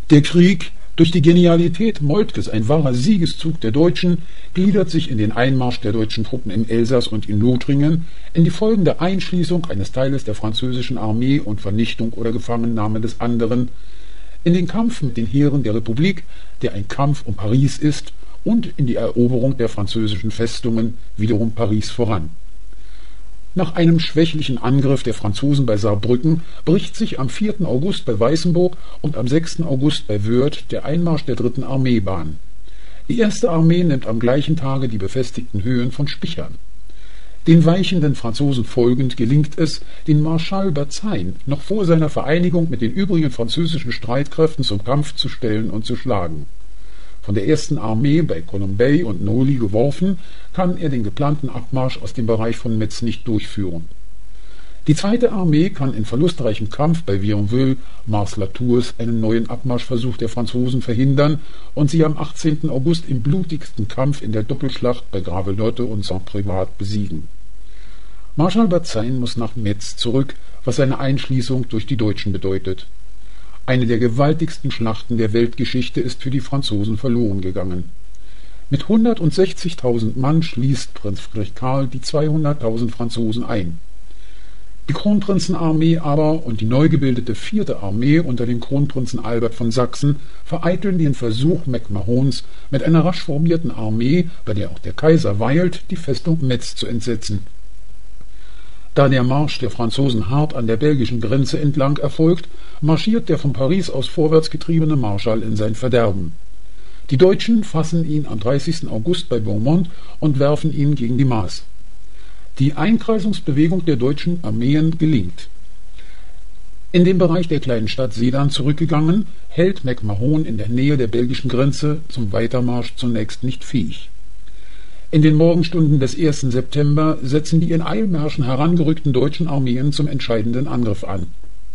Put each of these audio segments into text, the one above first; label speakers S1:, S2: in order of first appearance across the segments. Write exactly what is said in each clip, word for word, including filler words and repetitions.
S1: Der Krieg durch die Genialität Moltkes, ein wahrer Siegeszug der Deutschen, gliedert sich in den Einmarsch der deutschen Truppen im Elsass und in Lothringen, in die folgende Einschließung eines Teiles der französischen Armee und Vernichtung oder Gefangennahme des anderen, in den Kampf mit den Heeren der Republik, der ein Kampf um Paris ist, und in die Eroberung der französischen Festungen, wiederum Paris voran. Nach einem schwächlichen Angriff der Franzosen bei Saarbrücken bricht sich am vierten August bei Weißenburg und am sechsten August bei Wörth der Einmarsch der dritten Armee Bahn. Die erste Armee nimmt am gleichen Tage die befestigten Höhen von Spichern. Den weichenden Franzosen folgend gelingt es, den Marschall Bazaine noch vor seiner Vereinigung mit den übrigen französischen Streitkräften zum Kampf zu stellen und zu schlagen. Von der ersten Armee bei Colombey und Noli geworfen, kann er den geplanten Abmarsch aus dem Bereich von Metz nicht durchführen. Die zweite Armee kann in verlustreichem Kampf bei Vionville, Mars-la-Tours einen neuen Abmarschversuch der Franzosen verhindern und sie am achtzehnten August im blutigsten Kampf in der Doppelschlacht bei Gravelotte und Saint-Privat besiegen. Marschall Bazaine muss nach Metz zurück, was seine Einschließung durch die Deutschen bedeutet. Eine der gewaltigsten Schlachten der Weltgeschichte ist für die Franzosen verloren gegangen. Mit hundertsechzigtausend Mann schließt Prinz Friedrich Karl die zweihunderttausend Franzosen ein. Die Kronprinzenarmee aber und die neu gebildete vierte Armee unter dem Kronprinzen Albert von Sachsen vereiteln den Versuch MacMahons, mit einer rasch formierten Armee, bei der auch der Kaiser weilt, die Festung Metz zu entsetzen. Da der Marsch der Franzosen hart an der belgischen Grenze entlang erfolgt, marschiert der von Paris aus vorwärts getriebene Marschall in sein Verderben. Die Deutschen fassen ihn am dreißigsten August bei Beaumont und werfen ihn gegen die Maas. Die Einkreisungsbewegung der deutschen Armeen gelingt. In dem Bereich der kleinen Stadt Sedan zurückgegangen, hält MacMahon in der Nähe der belgischen Grenze zum Weitermarsch zunächst nicht fähig. In den Morgenstunden des ersten September setzen die in Eilmärschen herangerückten deutschen Armeen zum entscheidenden Angriff an.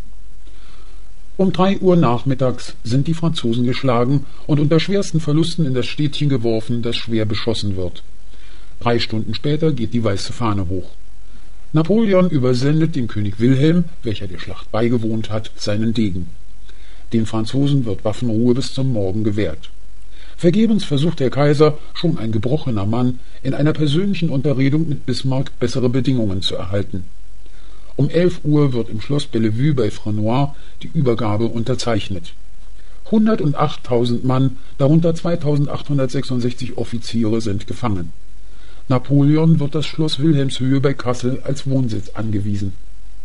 S1: Um drei Uhr nachmittags sind die Franzosen geschlagen und unter schwersten Verlusten in das Städtchen geworfen, das schwer beschossen wird. Drei Stunden später geht die weiße Fahne hoch. Napoleon übersendet dem König Wilhelm, welcher der Schlacht beigewohnt hat, seinen Degen. Den Franzosen wird Waffenruhe bis zum Morgen gewährt. Vergebens versucht der Kaiser, schon ein gebrochener Mann, in einer persönlichen Unterredung mit Bismarck bessere Bedingungen zu erhalten. Um elf Uhr wird im Schloss Bellevue bei Frenois die Übergabe unterzeichnet. hundertachttausend Mann, darunter zweitausendachthundertsechsundsechzig Offiziere, sind gefangen. Napoleon wird das Schloss Wilhelmshöhe bei Kassel als Wohnsitz angewiesen.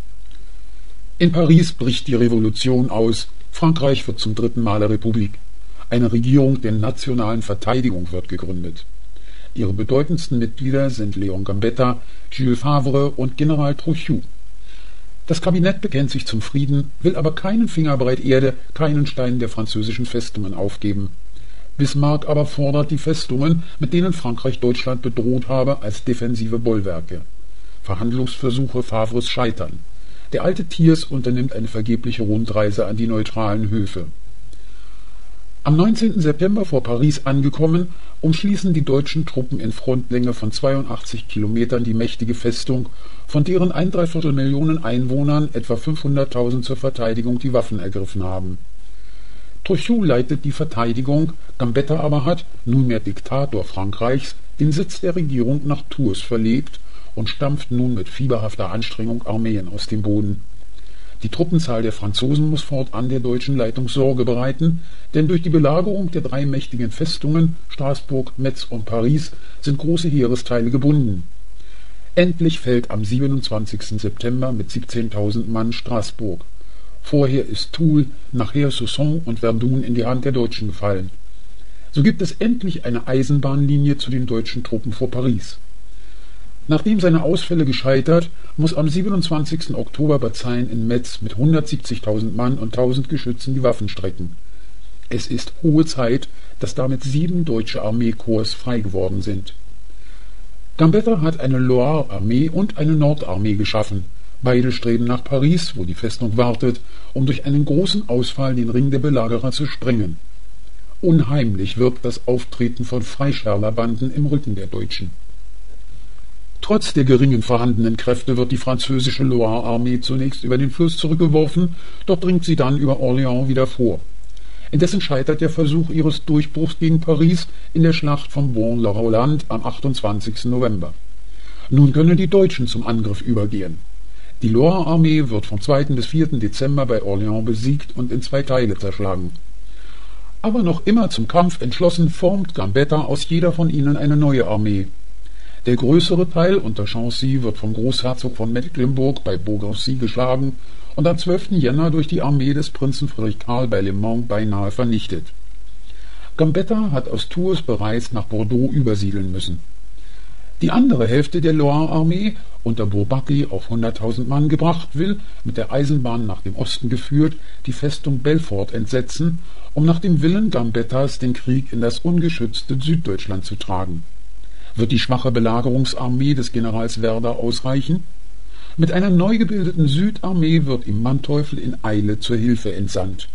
S1: In Paris bricht die Revolution aus. Frankreich wird zum dritten Male Republik. Eine Regierung der nationalen Verteidigung wird gegründet. Ihre bedeutendsten Mitglieder sind Léon Gambetta, Jules Favre und General Trochu. Das Kabinett bekennt sich zum Frieden, will aber keinen Fingerbreit Erde, keinen Stein der französischen Festungen aufgeben. Bismarck aber fordert die Festungen, mit denen Frankreich Deutschland bedroht habe, als defensive Bollwerke. Verhandlungsversuche Favres scheitern. Der alte Thiers unternimmt eine vergebliche Rundreise an die neutralen Höfe. Am neunzehnten September vor Paris angekommen, umschließen die deutschen Truppen in Frontlänge von zweiundachtzig Kilometern die mächtige Festung, von deren ein Dreiviertel Millionen Einwohnern etwa fünfhunderttausend zur Verteidigung die Waffen ergriffen haben. Trochu leitet die Verteidigung, Gambetta aber hat, nunmehr Diktator Frankreichs, den Sitz der Regierung nach Tours verlegt und stampft nun mit fieberhafter Anstrengung Armeen aus dem Boden. Die Truppenzahl der Franzosen muss fortan der deutschen Leitung Sorge bereiten, denn durch die Belagerung der drei mächtigen Festungen Straßburg, Metz und Paris sind große Heeresteile gebunden. Endlich fällt am siebenundzwanzigsten September mit siebzehntausend Mann Straßburg. Vorher ist Toul, nachher Soissons und Verdun in die Hand der Deutschen gefallen. So gibt es endlich eine Eisenbahnlinie zu den deutschen Truppen vor Paris. Nachdem seine Ausfälle gescheitert, muss am siebenundzwanzigsten Oktober Bazaine in Metz mit hundertsiebzigtausend Mann und tausend Geschützen die Waffen strecken. Es ist hohe Zeit, dass damit sieben deutsche Armeekorps frei geworden sind. Gambetta hat eine Loire-Armee und eine Nordarmee geschaffen. Beide streben nach Paris, wo die Festung wartet, um durch einen großen Ausfall den Ring der Belagerer zu sprengen. Unheimlich wirkt das Auftreten von Freischärlerbanden im Rücken der Deutschen. Trotz der geringen vorhandenen Kräfte wird die französische Loire-Armee zunächst über den Fluss zurückgeworfen, doch dringt sie dann über Orléans wieder vor. Indessen scheitert der Versuch ihres Durchbruchs gegen Paris in der Schlacht von Bourg-la-Rolande am achtundzwanzigsten November. Nun können die Deutschen zum Angriff übergehen. Die Loire-Armee wird vom zweiten bis vierten Dezember bei Orléans besiegt und in zwei Teile zerschlagen. Aber noch immer zum Kampf entschlossen formt Gambetta aus jeder von ihnen eine neue Armee. Der größere Teil unter Chancy wird vom Großherzog von Mecklenburg bei Beaugency geschlagen und am zwölften Jänner durch die Armee des Prinzen Friedrich Karl bei Le Mans beinahe vernichtet. Gambetta hat aus Tours bereits nach Bordeaux übersiedeln müssen. Die andere Hälfte der Loire-Armee, unter Bourbaki auf hunderttausend Mann gebracht, will, mit der Eisenbahn nach dem Osten geführt, die Festung Belfort entsetzen, um nach dem Willen Gambettas den Krieg in das ungeschützte Süddeutschland zu tragen. Wird die schwache Belagerungsarmee des Generals Werder ausreichen? Mit einer neu gebildeten Südarmee wird ihm Manteuffel in Eile zur Hilfe entsandt.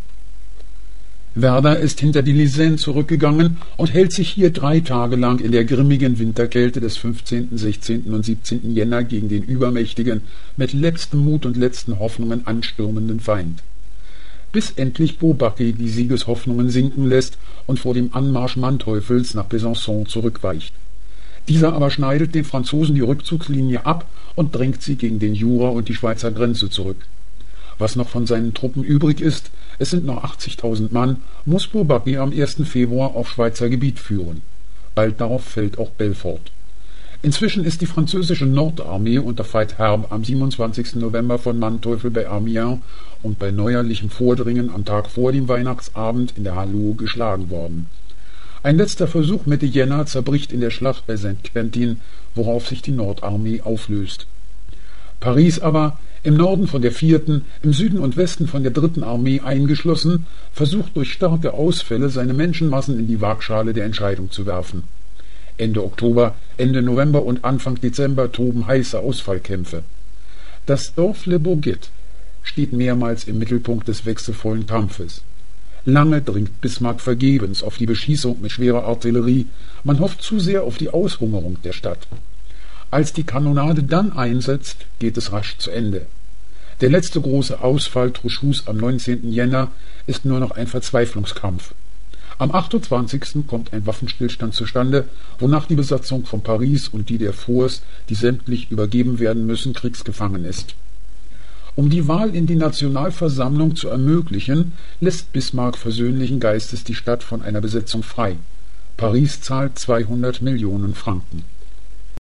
S1: Werder ist hinter die Liseine zurückgegangen und hält sich hier drei Tage lang in der grimmigen Winterkälte des fünfzehnten, sechzehnten und siebzehnten Jänner gegen den übermächtigen, mit letztem Mut und letzten Hoffnungen anstürmenden Feind. Bis endlich Bourbaki die Siegeshoffnungen sinken lässt und vor dem Anmarsch Manteufels nach Besançon zurückweicht. Dieser aber schneidet den Franzosen die Rückzugslinie ab und drängt sie gegen den Jura und die Schweizer Grenze zurück. Was noch von seinen Truppen übrig ist, es sind noch achtzigtausend Mann, muss Bourbaki am ersten Februar auf Schweizer Gebiet führen. Bald darauf fällt auch Belfort. Inzwischen ist die französische Nordarmee unter Veit Herb am siebenundzwanzigsten November von Manteuffel bei Amiens und bei neuerlichem Vordringen am Tag vor dem Weihnachtsabend in der Halluo geschlagen worden. Ein letzter Versuch Mitte Jänner zerbricht in der Schlacht bei Saint-Quentin, worauf sich die Nordarmee auflöst. Paris aber, im Norden von der vierten, im Süden und Westen von der dritten Armee eingeschlossen, versucht durch starke Ausfälle seine Menschenmassen in die Waagschale der Entscheidung zu werfen. Ende Oktober, Ende November und Anfang Dezember toben heiße Ausfallkämpfe. Das Dorf Le Bourget steht mehrmals im Mittelpunkt des wechselvollen Kampfes. Lange dringt Bismarck vergebens auf die Beschießung mit schwerer Artillerie, man hofft zu sehr auf die Aushungerung der Stadt. Als die Kanonade dann einsetzt, geht es rasch zu Ende. Der letzte große Ausfall Trouschows am neunzehnten Jänner ist nur noch ein Verzweiflungskampf. Am achtundzwanzigsten kommt ein Waffenstillstand zustande, wonach die Besatzung von Paris und die der Forts, die sämtlich übergeben werden müssen, kriegsgefangen ist. Um die Wahl in die Nationalversammlung zu ermöglichen, lässt Bismarck versöhnlichen Geistes die Stadt von einer Besetzung frei. Paris zahlt zweihundert Millionen Franken.